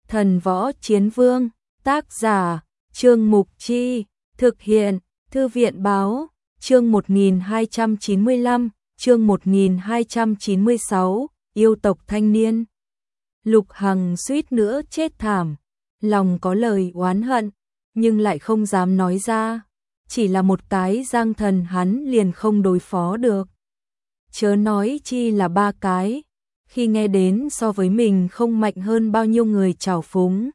Thần Võ Chiến Vương, tác giả, Trương Mục Chi, thực hiện, Thư viện Báo, chương 1295, chương 1296, yêu tộc thanh niên. Lục Hằng suýt nữa chết thảm, lòng có lời oán hận, nhưng lại không dám nói ra, chỉ là một cái Giang Thần hắn liền không đối phó được. Chớ nói chi là 3 cái, khi nghe đến so với mình không mạnh hơn bao nhiêu người trào phúng.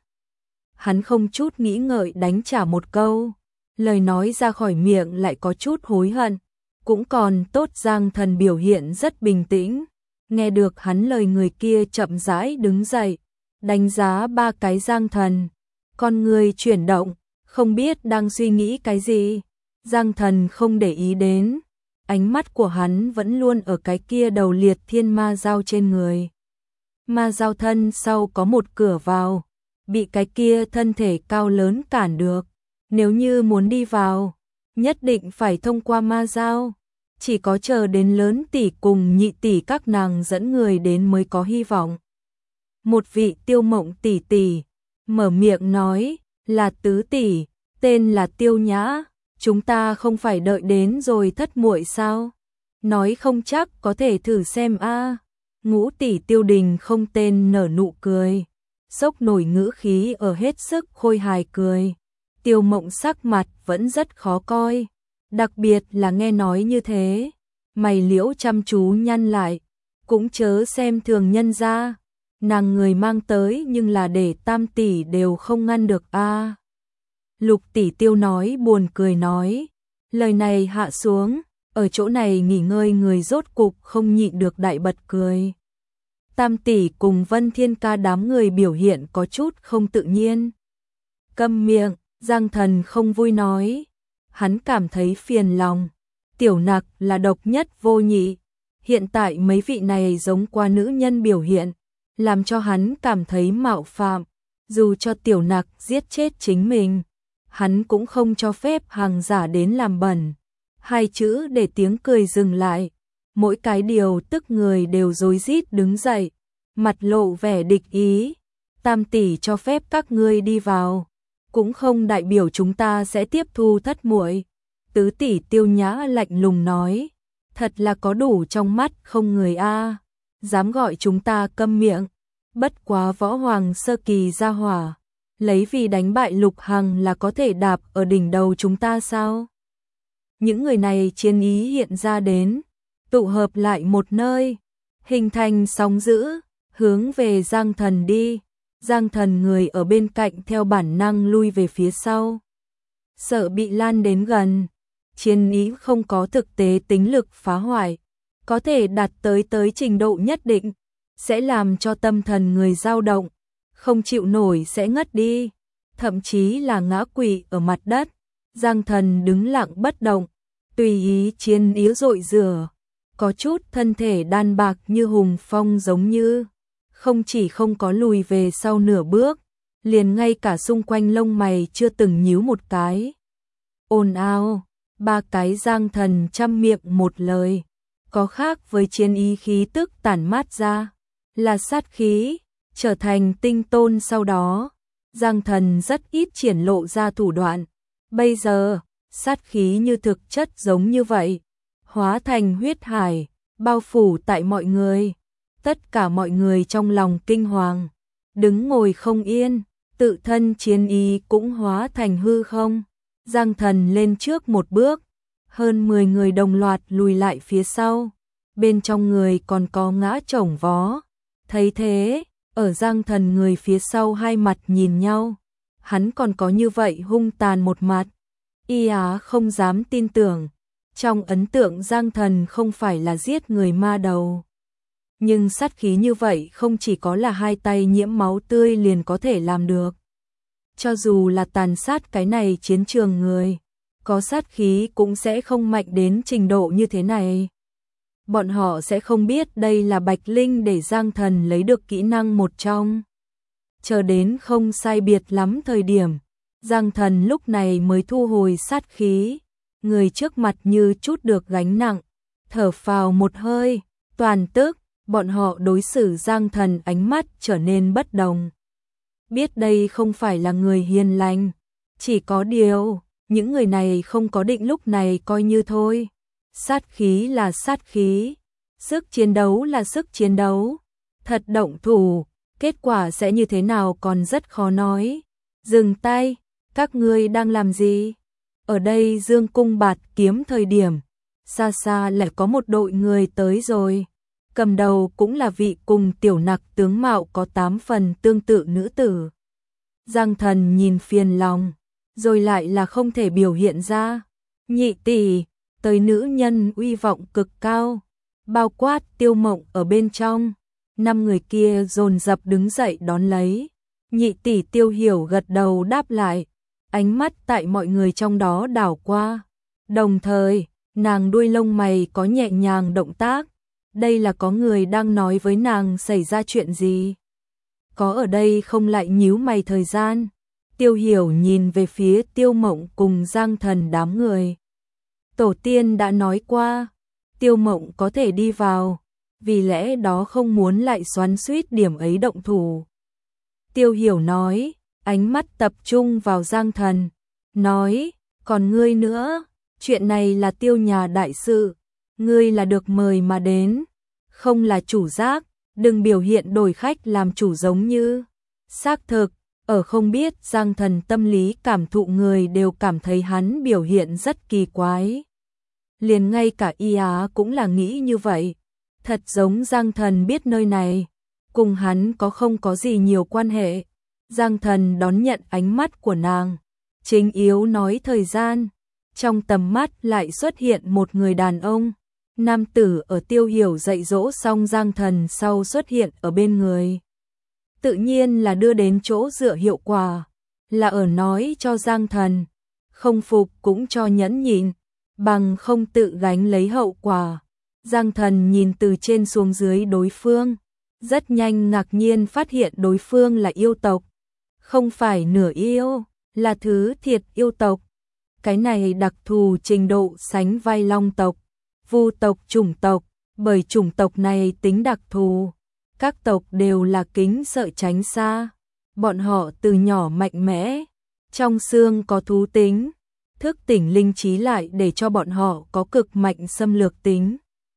Hắn không chút nghĩ ngợi đánh trả một câu, lời nói ra khỏi miệng lại có chút hối hận, cũng còn tốt Giang Thần biểu hiện rất bình tĩnh, nghe được hắn lời người kia chậm rãi đứng dậy, đánh giá 3 cái Giang Thần, con người chuyển động, không biết đang suy nghĩ cái gì. Giang Thần không để ý đến, ánh mắt của hắn vẫn luôn ở cái kia đầu liệt thiên ma dao trên người. Ma dao thân sau có một cửa vào, bị cái kia thân thể cao lớn cản được, nếu như muốn đi vào, nhất định phải thông qua ma dao, chỉ có chờ đến lớn tỷ cùng nhị tỷ các nàng dẫn người đến mới có hy vọng. Một vị Tiêu Mộng tỷ tỷ mở miệng nói, là tứ tỷ, tên là Tiêu Nhã, chúng ta không phải đợi đến rồi thất muội sao? Nói không chắc có thể thử xem a. Ngũ tỷ Tiêu Đình không tên nở nụ cười, sốc nổi ngữ khí ở hết sức khôi hài cười. Tiêu Mộng sắc mặt vẫn rất khó coi, đặc biệt là nghe nói như thế, mày liễu chăm chú nhăn lại, cũng chớ xem thường nhân ra, nàng người mang tới nhưng là để tam tỷ đều không ngăn được a. Lục tỷ Tiêu nói buồn cười nói, lời này hạ xuống, ở chỗ này nghỉ ngơi người rốt cục không nhịn được đại bật cười. Tam tỷ cùng Vân Thiên Ca đám người biểu hiện có chút không tự nhiên. Câm miệng, Giang Thần không vui nói, hắn cảm thấy phiền lòng, Tiểu Nặc là độc nhất vô nhị, hiện tại mấy vị này giống qua nữ nhân biểu hiện, làm cho hắn cảm thấy mạo phạm, dù cho Tiểu Nặc giết chết chính mình, hắn cũng không cho phép hàng giả đến làm bẩn. 2 chữ để tiếng cười dừng lại, mỗi cái điều tức người đều rối rít đứng dậy, mặt lộ vẻ địch ý. Tam tỷ cho phép các ngươi đi vào, cũng không đại biểu chúng ta sẽ tiếp thu thất muội. Tứ tỷ Tiêu Nhã lạnh lùng nói, thật là có đủ trong mắt không người a, dám gọi chúng ta câm miệng, bất quá võ hoàng sơ kỳ gia hỏa, lấy vì đánh bại Lục Hằng là có thể đạp ở đỉnh đầu chúng ta sao? Những người này chiến ý hiện ra đến, tụ hợp lại một nơi, hình thành sóng dữ, hướng về Giang Thần đi. Giang Thần người ở bên cạnh theo bản năng lui về phía sau, sợ bị lan đến gần. Chiến ý không có thực tế tính lực phá hoại, có thể đạt tới trình độ nhất định, sẽ làm cho tâm thần người dao động, không chịu nổi sẽ ngất đi, thậm chí là ngã quỵ ở mặt đất. Giang Thần đứng lặng bất động, tùy ý chiến ý dội rửa, có chút thân thể đan bạc như hùng phong giống như, không chỉ không có lùi về sau nửa bước, liền ngay cả xung quanh lông mày chưa từng nhíu một cái. Ồn ào, 3 cái Giang Thần trăm miệng một lời, có khác với chiến ý khí tức tản mát ra, là sát khí, trở thành tinh tôn sau đó. Giang Thần rất ít triển lộ ra thủ đoạn, bây giờ, sát khí như thực chất giống như vậy, hóa thành huyết hải, bao phủ tại mọi người. Tất cả mọi người trong lòng kinh hoàng, đứng ngồi không yên, tự thân chiến ý cũng hóa thành hư không. Giang Thần lên trước một bước, hơn 10 người đồng loạt lùi lại phía sau, bên trong người còn có ngã chổng vó. Thấy thế, ở Giang Thần người phía sau hai mặt nhìn nhau, hắn còn có như vậy hung tàn một mặt. Y Á không dám tin tưởng, trong ấn tượng Giang Thần không phải là giết người ma đầu. Nhưng sát khí như vậy không chỉ có là 2 tay nhiễm máu tươi liền có thể làm được. Cho dù là tàn sát cái này chiến trường người, có sát khí cũng sẽ không mạnh đến trình độ như thế này. Bọn họ sẽ không biết đây là Bạch Linh để Giang Thần lấy được kỹ năng một trong. Chờ đến không sai biệt lắm thời điểm, Giang Thần lúc này mới thu hồi sát khí, người trước mặt như chút được gánh nặng, thở phào một hơi, toàn tức, bọn họ đối xử Giang Thần ánh mắt trở nên bất đồng. biết đây không phải là người hiền lành. Chỉ có điều, những người này không có định lúc này coi như thôi. Sát khí là sát khí, sức chiến đấu là sức chiến đấu. Thật động thủ, kết quả sẽ như thế nào còn rất khó nói. Dừng tay, các ngươi đang làm gì? Ở đây dương cung bạt kiếm thời điểm, xa xa lại có một đội người tới rồi. Cầm đầu cũng là vị cùng Tiểu Nặc tướng mạo có 8 phần tương tự nữ tử. Giang Thần nhìn phiền lòng, rồi lại là không thể biểu hiện ra. Nhị tỷ, tới nữ nhân uy vọng cực cao, bao quát Tiêu Mộng ở bên trong. 5 người kia dồn dập đứng dậy đón lấy. Nhị tỷ Tiêu Hiểu gật đầu đáp lại, ánh mắt tại mọi người trong đó đảo qua. Đồng thời, nàng đuôi lông mày có nhẹ nhàng động tác. Đây là có người đang nói với nàng xảy ra chuyện gì? Có ở đây không lại nhíu mày thời gian. Tiêu Hiểu nhìn về phía Tiêu Mộng cùng Giang Thần đám người. Tổ tiên đã nói qua, Tiêu Mộng có thể đi vào, vì lẽ đó không muốn lại xoắn xuýt điểm ấy động thủ. Tiêu Hiểu nói, ánh mắt tập trung vào Giang Thần, nói, còn ngươi nữa, chuyện này là Tiêu nhà đại sự, ngươi là được mời mà đến, không là chủ giác, đừng biểu hiện đổi khách làm chủ giống như. Xác thực, ở không biết Giang Thần tâm lý cảm thụ người đều cảm thấy hắn biểu hiện rất kỳ quái. Liền ngay cả Y Á cũng là nghĩ như vậy, thật giống Giang Thần biết nơi này, cùng hắn không có gì nhiều quan hệ. Giang Thần đón nhận ánh mắt của nàng, chính yếu nói thời gian, trong tầm mắt lại xuất hiện một người đàn ông. Nam tử ở Tiêu Hiểu dạy dỗ xong Giang Thần sau xuất hiện ở bên người. Tự nhiên là đưa đến chỗ dựa hiệu quả, là ở nói cho Giang Thần, không phục cũng cho nhẫn nhịn, bằng không tự gánh lấy hậu quả. Giang Thần nhìn từ trên xuống dưới đối phương, rất nhanh ngạc nhiên phát hiện đối phương là yêu tộc. Không phải nửa yêu, là thứ thiệt yêu tộc. Cái này đặc thù trình độ sánh vai long tộc, vu tộc chủng tộc, bởi chủng tộc này tính đặc thù. Các tộc đều là kính sợ tránh xa. Bọn họ từ nhỏ mạnh mẽ, trong xương có thú tính, thức tỉnh linh trí lại để cho bọn họ có cực mạnh xâm lược tính.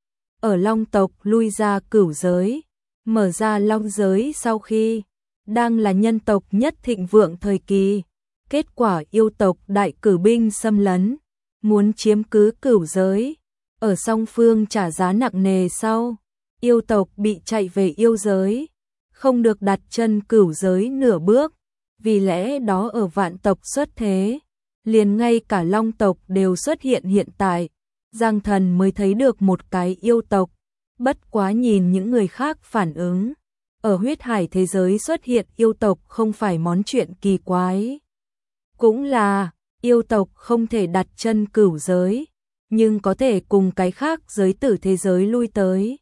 Ở long tộc lui ra cửu giới, mở ra long giới sau khi đang là nhân tộc nhất thịnh vượng thời kỳ. Kết quả yêu tộc đại cử binh xâm lấn, muốn chiếm cứ cửu giới. Ở song phương trả giá nặng nề sau, yêu tộc bị chạy về yêu giới, không được đặt chân cửu giới nửa bước. Vì lẽ đó ở vạn tộc xuất thế, liền ngay cả long tộc đều xuất hiện tại. Giang Thần mới thấy được một cái yêu tộc, bất quá nhìn những người khác phản ứng. Ở huyết hải thế giới xuất hiện yêu tộc không phải món chuyện kỳ quái. Cũng là, yêu tộc không thể đặt chân cửu giới, nhưng có thể cùng cái khác giới tử thế giới lui tới.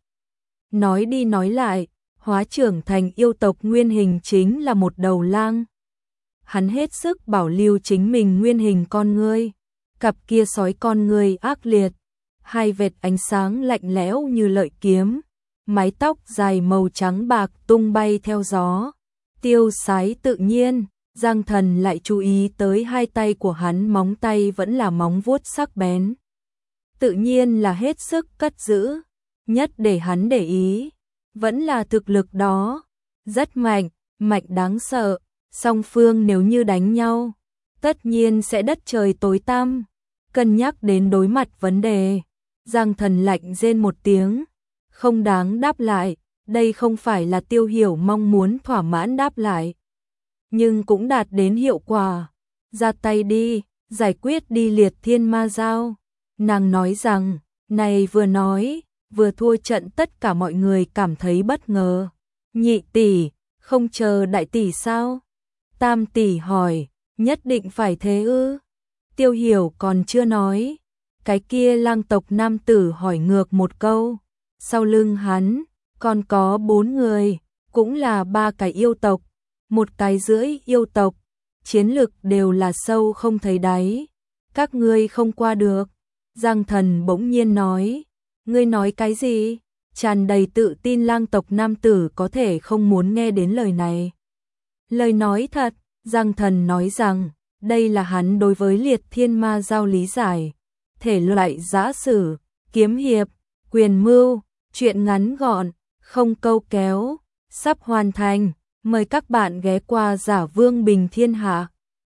Nói đi nói lại, hóa trưởng thành yêu tộc nguyên hình chính là một đầu lang. Hắn hết sức bảo lưu chính mình nguyên hình con ngươi, cặp kia sói con ngươi ác liệt, hai vệt ánh sáng lạnh lẽo như lợi kiếm, mái tóc dài màu trắng bạc tung bay theo gió, tiêu sái tự nhiên. Giang Thần lại chú ý tới hai tay của hắn, móng tay vẫn là móng vuốt sắc bén, tự nhiên là hết sức cất giữ. Nhất để hắn để ý vẫn là thực lực đó, rất mạnh, mạnh đáng sợ. Song phương nếu như đánh nhau, tất nhiên sẽ đất trời tối tăm. Cân nhắc đến đối mặt vấn đề, Giang Thần lạnh rên một tiếng, không đáng đáp lại. Đây không phải là Tiêu Hiểu mong muốn thỏa mãn đáp lại, nhưng cũng đạt đến hiệu quả. Ra tay đi, giải quyết đi Liệt Thiên Ma Giao. Nàng nói rằng, này vừa nói, vừa thua trận. Tất cả mọi người cảm thấy bất ngờ. Nhị tỷ, không chờ đại tỷ sao? Tam tỷ hỏi, nhất định phải thế ư? Tiêu Hiểu còn chưa nói, cái kia lang tộc nam tử hỏi ngược một câu. Sau lưng hắn, còn có 4 người, cũng là 3 cái yêu tộc, một cái rưỡi yêu tộc, chiến lực đều là sâu không thấy đáy. Các ngươi không qua được. Giang Thần bỗng nhiên nói, ngươi nói cái gì? Tràn đầy tự tin lang tộc nam tử có thể không muốn nghe đến lời này. Lời nói thật, Giang Thần nói rằng, đây là hắn đối với Liệt Thiên Ma Giao lý giải. Thể loại giã sử, kiếm hiệp, quyền mưu, truyện ngắn gọn, không câu kéo, sắp hoàn thành. Mời các bạn ghé qua Giả Vương Bình Thiên Hạ.